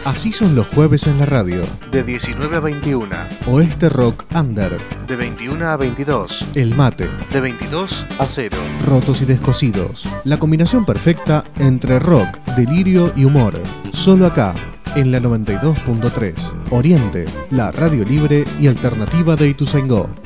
Así son los jueves en la radio. De 19 a 21. Oeste Rock Under. De 21 a 22. El Mate. De 22 a 0. Rotos y descosidos. La combinación perfecta entre rock, delirio y humor. Solo acá, en la 92.3. Oriente, la radio libre y alternativa de Ituzaingó.